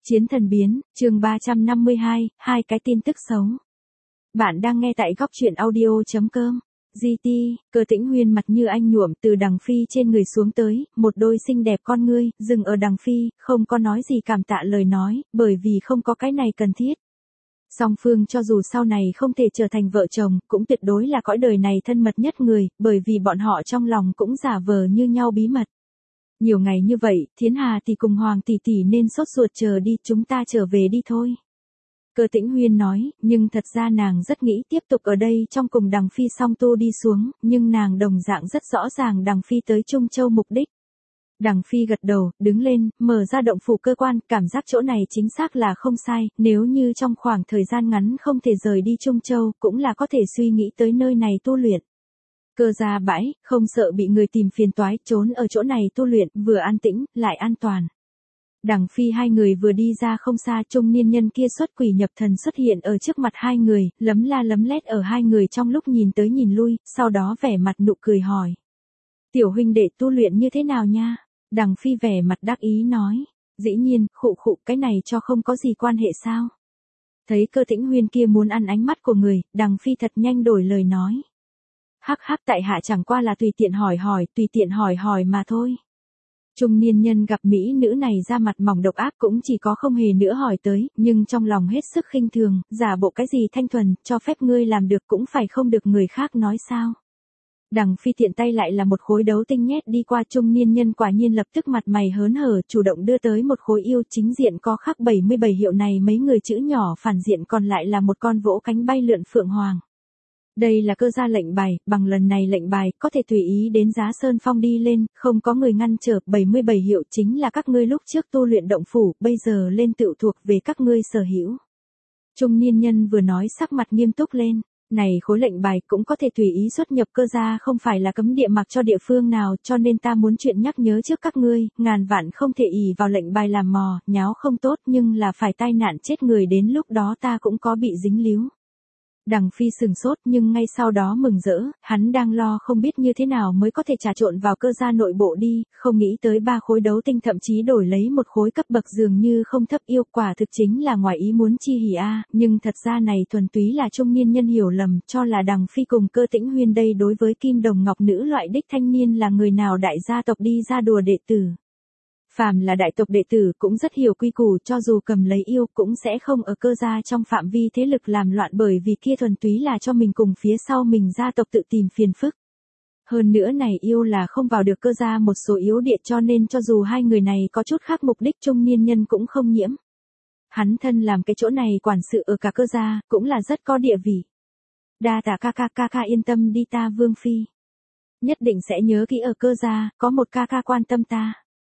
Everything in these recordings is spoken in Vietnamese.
Chiến thần biến, chương 352, hai cái tin tức xấu. Bạn đang nghe tại góc truyện audio.com. GT, Cơ Tĩnh Huyên mặt như anh nhuộm từ Đằng Phi trên người xuống tới, một đôi xinh đẹp con ngươi, dừng ở Đằng Phi, không có nói gì cảm tạ lời nói, bởi vì không có cái này cần thiết. Song phương cho dù sau này không thể trở thành vợ chồng, cũng tuyệt đối là cõi đời này thân mật nhất người, bởi vì bọn họ trong lòng cũng giả vờ như nhau bí mật. Nhiều ngày như vậy, Thiến Hà thì cùng Hoàng tỷ tỷ nên sốt ruột chờ đi, chúng ta trở về đi thôi. Cơ Tĩnh Huyên nói, nhưng thật ra nàng rất nghĩ tiếp tục ở đây trong cùng Đằng Phi song tu đi xuống, nhưng nàng đồng dạng rất rõ ràng Đằng Phi tới Trung Châu mục đích. Đằng Phi gật đầu, đứng lên, mở ra động phủ cơ quan, cảm giác chỗ này chính xác là không sai, nếu như trong khoảng thời gian ngắn không thể rời đi Trung Châu, cũng là có thể suy nghĩ tới nơi này tu luyện. Cơ ra bãi, không sợ bị người tìm phiền toái, trốn ở chỗ này tu luyện, vừa an tĩnh, lại an toàn. Đằng Phi hai người vừa đi ra không xa, trung niên nhân kia xuất quỷ nhập thần xuất hiện ở trước mặt hai người, lấm la lấm lét ở hai người trong lúc nhìn tới nhìn lui, sau đó vẻ mặt nụ cười hỏi. Tiểu huynh đệ tu luyện như thế nào nha? Đằng Phi vẻ mặt đắc ý nói. Dĩ nhiên, khụ khụ, cái này cho không có gì quan hệ sao? Thấy Cơ Tĩnh Huyên kia muốn ăn ánh mắt của người, Đằng Phi thật nhanh đổi lời nói. Hắc hắc, tại hạ chẳng qua là tùy tiện hỏi hỏi mà thôi. Trung niên nhân gặp mỹ nữ này ra mặt mỏng độc ác cũng chỉ có không hề nữa hỏi tới, nhưng trong lòng hết sức khinh thường, giả bộ cái gì thanh thuần, cho phép ngươi làm được cũng phải không được người khác nói sao. Đằng Phi tiện tay lại là một khối đấu tinh nhét đi qua, trung niên nhân quả nhiên lập tức mặt mày hớn hở, chủ động đưa tới một khối yêu, chính diện có khắc 77 hiệu này mấy người chữ nhỏ, phản diện còn lại là một con vỗ cánh bay lượn phượng hoàng. Đây là cơ gia lệnh bài, bằng lần này lệnh bài, có thể tùy ý đến Giá Sơn Phong đi lên, không có người ngăn trở, 77 hiệu chính là các ngươi lúc trước tu luyện động phủ, bây giờ lên tự thuộc về các ngươi sở hữu. Trung niên nhân vừa nói sắc mặt nghiêm túc lên, này khối lệnh bài cũng có thể tùy ý xuất nhập cơ gia, không phải là cấm địa mặc cho địa phương nào, cho nên ta muốn chuyện nhắc nhớ trước các ngươi, ngàn vạn không thể ỷ vào lệnh bài làm mò, nháo không tốt nhưng là phải tai nạn chết người, đến lúc đó ta cũng có bị dính líu. Đằng Phi sừng sốt nhưng ngay sau đó mừng rỡ, hắn đang lo không biết như thế nào mới có thể trà trộn vào cơ gia nội bộ đi, không nghĩ tới 3 khối đấu tinh thậm chí đổi lấy một khối cấp bậc dường như không thấp, yêu quả thực chính là ngoài ý muốn chi hỉ a, nhưng thật ra này thuần túy là trung niên nhân hiểu lầm, cho là Đằng Phi cùng Cơ Tĩnh Huyên đây đối với Kim Đồng Ngọc nữ loại đích thanh niên là người nào đại gia tộc đi ra đùa đệ tử. Phàm là đại tộc đệ tử cũng rất hiểu quy củ, cho dù cầm lấy yêu cũng sẽ không ở cơ gia trong phạm vi thế lực làm loạn, bởi vì kia thuần túy là cho mình cùng phía sau mình gia tộc tự tìm phiền phức. Hơn nữa này yêu là không vào được cơ gia một số yếu địa, cho nên cho dù hai người này có chút khác mục đích, trung niên nhân cũng không nhiễm. Hắn thân làm cái chỗ này quản sự ở cả cơ gia, cũng là rất có địa vị. Đa tạ ca yên tâm đi, ta Vương Phi nhất định sẽ nhớ kỹ ở cơ gia, có một ca quan tâm ta.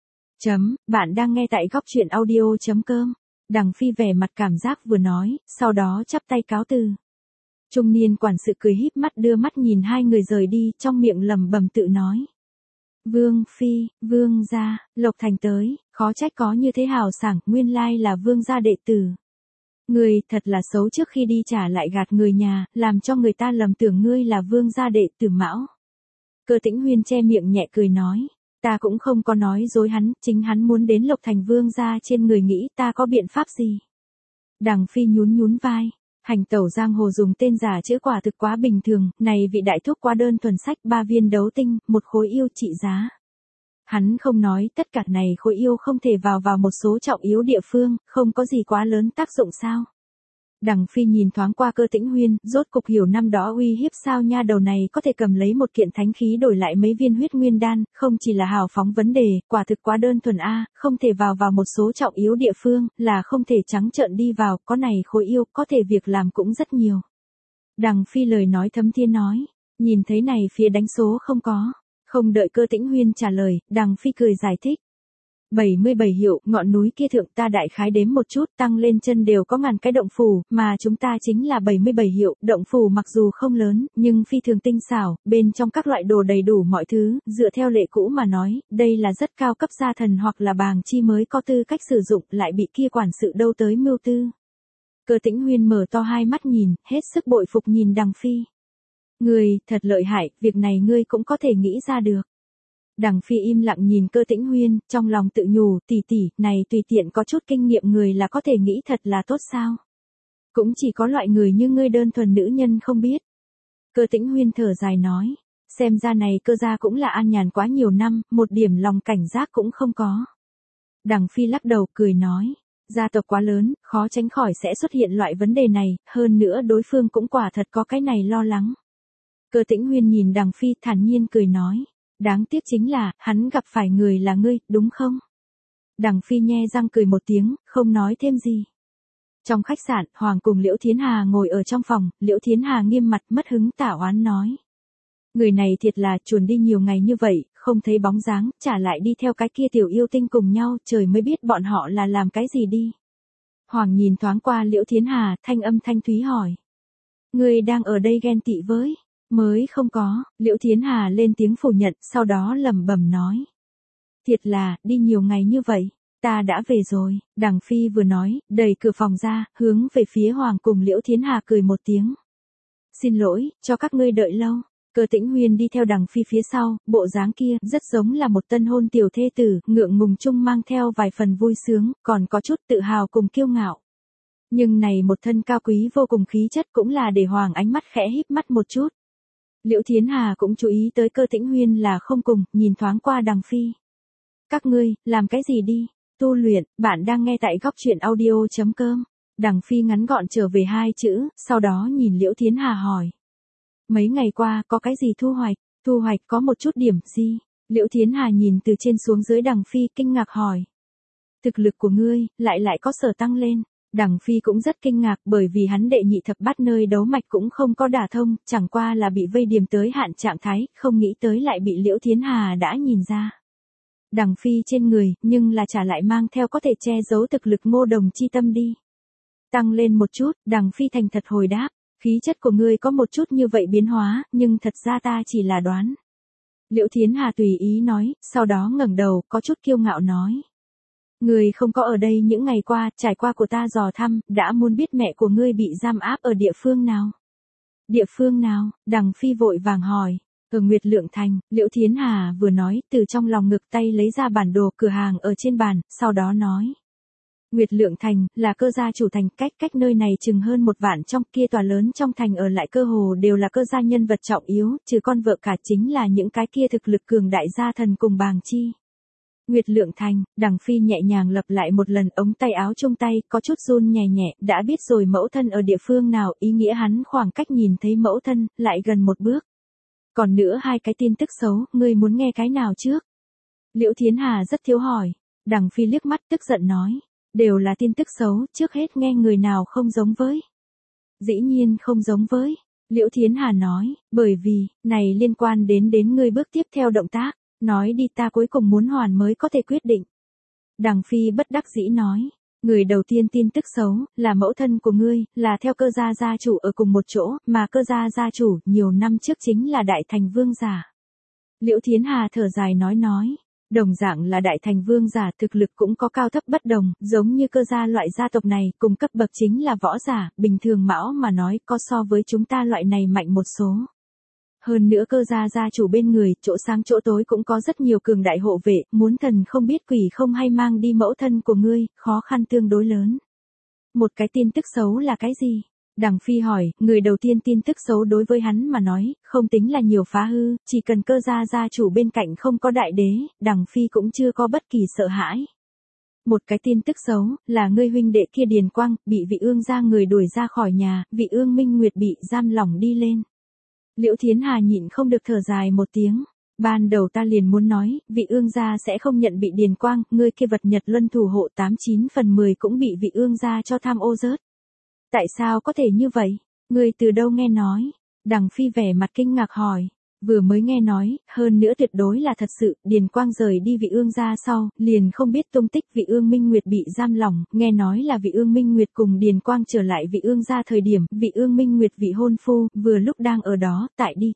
Bạn đang nghe tại góc truyện audio.com. Đằng Phi vẻ mặt cảm giác vừa nói, sau đó chắp tay cáo từ. Trung niên quản sự cười híp mắt đưa mắt nhìn hai người rời đi, trong miệng lẩm bẩm tự nói. Vương Phi, Vương gia, Lộc Thành tới, khó trách có như thế hào sảng, nguyên lai là Vương gia đệ tử. Ngươi thật là xấu, trước khi đi trả lại gạt người nhà, làm cho người ta lầm tưởng ngươi là Vương gia đệ tử Mão. Cơ Tĩnh Huyên che miệng nhẹ cười nói. Ta cũng không có nói dối hắn, chính hắn muốn đến Lộc Thành Vương gia trên người, nghĩ ta có biện pháp gì. Đằng Phi nhún vai, hành tẩu giang hồ dùng tên giả chữ quả thực quá bình thường, này vị đại thúc quá đơn thuần, sách 3 viên đấu tinh, một khối yêu trị giá. Hắn không nói tất cả này khối yêu không thể vào một số trọng yếu địa phương, không có gì quá lớn tác dụng sao. Đằng Phi nhìn thoáng qua Cơ Tĩnh Huyên, rốt cục hiểu năm đó uy hiếp sao nha đầu này có thể cầm lấy một kiện thánh khí đổi lại mấy viên huyết nguyên đan, không chỉ là hào phóng vấn đề, quả thực quá đơn thuần a, không thể vào một số trọng yếu địa phương, là không thể trắng trợn đi vào, có này khối yêu, có thể việc làm cũng rất nhiều. Đằng Phi lời nói thấm thiên nói, nhìn thấy này phía đánh số không có, không đợi Cơ Tĩnh Huyên trả lời, Đằng Phi cười giải thích. 77 hiệu, ngọn núi kia thượng ta đại khái đếm một chút, tăng lên chân đều có ngàn cái động phủ, mà chúng ta chính là 77 hiệu, động phủ mặc dù không lớn, nhưng phi thường tinh xảo, bên trong các loại đồ đầy đủ mọi thứ, dựa theo lệ cũ mà nói, đây là rất cao cấp gia thần hoặc là bàng chi mới có tư cách sử dụng, lại bị kia quản sự đâu tới mưu tư. Cơ Tĩnh Huyên mở to hai mắt nhìn, hết sức bội phục nhìn Đằng Phi. Ngươi, thật lợi hại, việc này ngươi cũng có thể nghĩ ra được. Đằng Phi im lặng nhìn Cơ Tĩnh Huyên, trong lòng tự nhủ, tỷ tỷ, này tùy tiện có chút kinh nghiệm người là có thể nghĩ thật là tốt sao? Cũng chỉ có loại người như ngươi đơn thuần nữ nhân không biết. Cơ Tĩnh Huyên thở dài nói, xem ra này Cơ gia cũng là an nhàn quá nhiều năm, một điểm lòng cảnh giác cũng không có. Đằng Phi lắc đầu cười nói, gia tộc quá lớn, khó tránh khỏi sẽ xuất hiện loại vấn đề này, hơn nữa đối phương cũng quả thật có cái này lo lắng. Cơ Tĩnh Huyên nhìn Đằng Phi thản nhiên cười nói, đáng tiếc chính là, hắn gặp phải người là ngươi, đúng không? Đằng Phi nhe răng cười một tiếng, không nói thêm gì. Trong khách sạn, Hoàng cùng Liễu Thiến Hà ngồi ở trong phòng, Liễu Thiến Hà nghiêm mặt mất hứng tả oán nói. Người này thiệt là chuồn đi nhiều ngày như vậy, không thấy bóng dáng, trả lại đi theo cái kia tiểu yêu tinh cùng nhau, trời mới biết bọn họ là làm cái gì đi. Hoàng nhìn thoáng qua Liễu Thiến Hà, thanh âm thanh thúy hỏi. Người đang ở đây ghen tị với, mới không có, Liễu Thiến Hà lên tiếng phủ nhận, sau đó lẩm bẩm nói. Thiệt là, đi nhiều ngày như vậy. Ta đã về rồi, Đằng Phi vừa nói, đẩy cửa phòng ra, hướng về phía Hoàng cùng Liễu Thiến Hà cười một tiếng. Xin lỗi, cho các ngươi đợi lâu. Cơ Tĩnh Huyên đi theo Đằng Phi phía sau, bộ dáng kia rất giống là một tân hôn tiểu thê tử, ngượng ngùng chung mang theo vài phần vui sướng, còn có chút tự hào cùng kiêu ngạo. Nhưng này một thân cao quý vô cùng khí chất cũng là để Hoàng ánh mắt khẽ híp mắt một chút. Liễu Thiến Hà cũng chú ý tới Cơ Tĩnh Huyên là không cùng, nhìn thoáng qua Đằng Phi. Các ngươi, làm cái gì đi? Tu luyện, bạn đang nghe tại góc truyện audio.com. Đằng Phi ngắn gọn trở về hai chữ, sau đó nhìn Liễu Thiến Hà hỏi. Mấy ngày qua, có cái gì thu hoạch? Thu hoạch có một chút điểm gì? Liễu Thiến Hà nhìn từ trên xuống dưới Đằng Phi kinh ngạc hỏi. Thực lực của ngươi, lại có sở tăng lên. Đằng Phi cũng rất kinh ngạc bởi vì hắn đệ nhị thập bát nơi đấu mạch cũng không có đả thông, chẳng qua là bị vây điểm tới hạn trạng thái, không nghĩ tới lại bị Liễu Thiến Hà đã nhìn ra. Đằng Phi trên người, nhưng là trả lại mang theo có thể che giấu thực lực Ngô Đồng chi tâm đi. Tăng lên một chút, Đằng Phi thành thật hồi đáp, khí chất của ngươi có một chút như vậy biến hóa, nhưng thật ra ta chỉ là đoán. Liễu Thiến Hà tùy ý nói, sau đó ngẩng đầu, có chút kiêu ngạo nói. Ngươi không có ở đây những ngày qua, trải qua của ta dò thăm, đã muốn biết mẹ của ngươi bị giam áp ở địa phương nào? Địa phương nào? Đằng Phi vội vàng hỏi. Ở Nguyệt Lượng Thành, Liễu Thiến Hà vừa nói, từ trong lòng ngực tay lấy ra bản đồ cửa hàng ở trên bàn, sau đó nói. Nguyệt Lượng Thành, là Cơ gia chủ thành, cách nơi này chừng hơn một vạn trong kia tòa lớn trong thành ở lại cơ hồ đều là Cơ gia nhân vật trọng yếu, trừ con vợ cả chính là những cái kia thực lực cường đại gia thần cùng bàng chi. Nguyệt Lượng Thành, Đằng Phi nhẹ nhàng lặp lại một lần ống tay áo trong tay, có chút run nhẹ nhẹ, đã biết rồi mẫu thân ở địa phương nào, ý nghĩa hắn khoảng cách nhìn thấy mẫu thân, lại gần một bước. Còn nữa hai cái tin tức xấu, ngươi muốn nghe cái nào trước? Liễu Thiến Hà rất thiếu hỏi. Đằng Phi liếc mắt tức giận nói. Đều là tin tức xấu, trước hết nghe người nào không giống với. Dĩ nhiên không giống với. Liễu Thiến Hà nói, bởi vì, này liên quan đến ngươi bước tiếp theo động tác. Nói đi ta cuối cùng muốn hoàn mới có thể quyết định. Đằng Phi bất đắc dĩ nói. Người đầu tiên tin tức xấu, là mẫu thân của ngươi, là theo Cơ gia gia chủ ở cùng một chỗ, mà Cơ gia gia chủ, nhiều năm trước chính là Đại Thành Vương giả. Liễu Thiến Hà thở dài nói. Đồng dạng là Đại Thành Vương giả thực lực cũng có cao thấp bất đồng, giống như Cơ gia loại gia tộc này, cùng cấp bậc chính là võ giả, bình thường mão mà nói, có so với chúng ta loại này mạnh một số. Hơn nữa Cơ gia gia chủ bên người, chỗ sáng chỗ tối cũng có rất nhiều cường đại hộ vệ, muốn thần không biết quỷ không hay mang đi mẫu thân của ngươi, khó khăn tương đối lớn. Một cái tin tức xấu là cái gì? Đằng Phi hỏi, người đầu tiên tin tức xấu đối với hắn mà nói, không tính là nhiều phá hư, chỉ cần Cơ gia gia chủ bên cạnh không có đại đế, Đằng Phi cũng chưa có bất kỳ sợ hãi. Một cái tin tức xấu, là ngươi huynh đệ kia Điền Quang, bị Vị Ương gia người đuổi ra khỏi nhà, Vị Ương Minh Nguyệt bị giam lỏng đi lên. Liễu Thiến Hà nhịn không được thở dài một tiếng. Ban đầu ta liền muốn nói, Vị Ương gia sẽ không nhận bị Điền Quang, ngươi kia vật Nhật Luân thủ hộ 89 phần 10 cũng bị Vị Ương gia cho tham ô rớt. Tại sao có thể như vậy? Ngươi từ đâu nghe nói? Đằng Phi vẻ mặt kinh ngạc hỏi. Vừa mới nghe nói, hơn nữa tuyệt đối là thật sự, Điền Quang rời đi Vị Ương gia sau, liền không biết tung tích Vị Ương Minh Nguyệt bị giam lỏng, nghe nói là Vị Ương Minh Nguyệt cùng Điền Quang trở lại Vị Ương gia thời điểm, Vị Ương Minh Nguyệt vị hôn phu, vừa lúc đang ở đó, tại đi.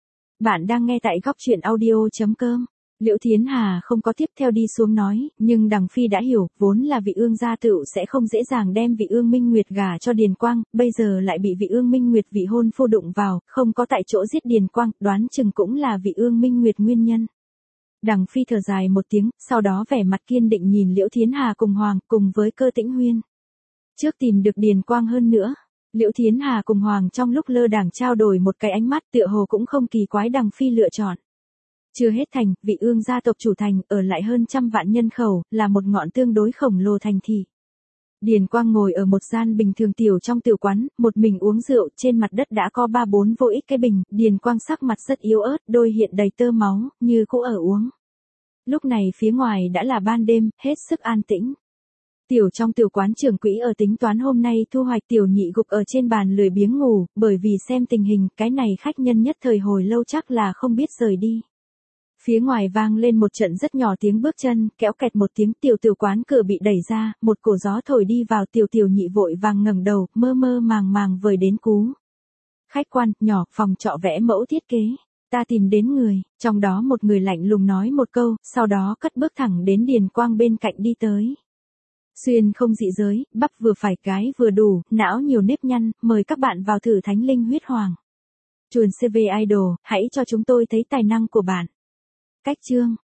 Bạn đang nghe tại góc truyện audio.com. Liễu Thiến Hà không có tiếp theo đi xuống nói, nhưng Đằng Phi đã hiểu, vốn là Vị Ương gia tựu sẽ không dễ dàng đem Vị Ương Minh Nguyệt gả cho Điền Quang, bây giờ lại bị Vị Ương Minh Nguyệt vị hôn phu đụng vào, không có tại chỗ giết Điền Quang, đoán chừng cũng là Vị Ương Minh Nguyệt nguyên nhân. Đằng Phi thở dài một tiếng, sau đó vẻ mặt kiên định nhìn Liễu Thiến Hà cùng Hoàng, cùng với Cơ Tĩnh Huyên. Trước tìm được Điền Quang hơn nữa. Liễu Thiến Hà cùng Hoàng trong lúc lơ đãng trao đổi một cái ánh mắt, tựa hồ cũng không kỳ quái Đằng Phi lựa chọn. Chưa hết thành, vị ương gia tộc chủ thành, ở lại hơn 100 vạn nhân khẩu, là một ngọn tương đối khổng lồ thành thị. Điền Quang ngồi ở một gian bình thường tiểu trong tiểu quán, một mình uống rượu, trên mặt đất đã có 3-4 vô ích cái bình, Điền Quang sắc mặt rất yếu ớt, đôi hiện đầy tơ máu, như cũ ở uống. Lúc này phía ngoài đã là ban đêm, hết sức an tĩnh. Tiểu trong tiểu quán trưởng quỹ ở tính toán hôm nay thu hoạch, Tiểu Nhị gục ở trên bàn lười biếng ngủ, bởi vì xem tình hình, cái này khách nhân nhất thời hồi lâu chắc là không biết rời đi. Phía ngoài vang lên một trận rất nhỏ tiếng bước chân, kéo kẹt một tiếng, tiểu quán cửa bị đẩy ra, một cổ gió thổi đi vào, Tiểu Nhị vội vàng ngẩng đầu, mơ mơ màng màng vời đến cú. Khách quan, nhỏ, phòng trọ vẽ mẫu thiết kế. Ta tìm đến người, trong đó một người lạnh lùng nói một câu, sau đó cất bước thẳng đến Điền Quang bên cạnh đi tới. Xuyên không dị giới, bắp vừa phải cái vừa đủ, não nhiều nếp nhăn, mời các bạn vào thử Thánh Linh Huyết Hoàng. Chuồn CV Idol, hãy cho chúng tôi thấy tài năng của bạn. Cách chương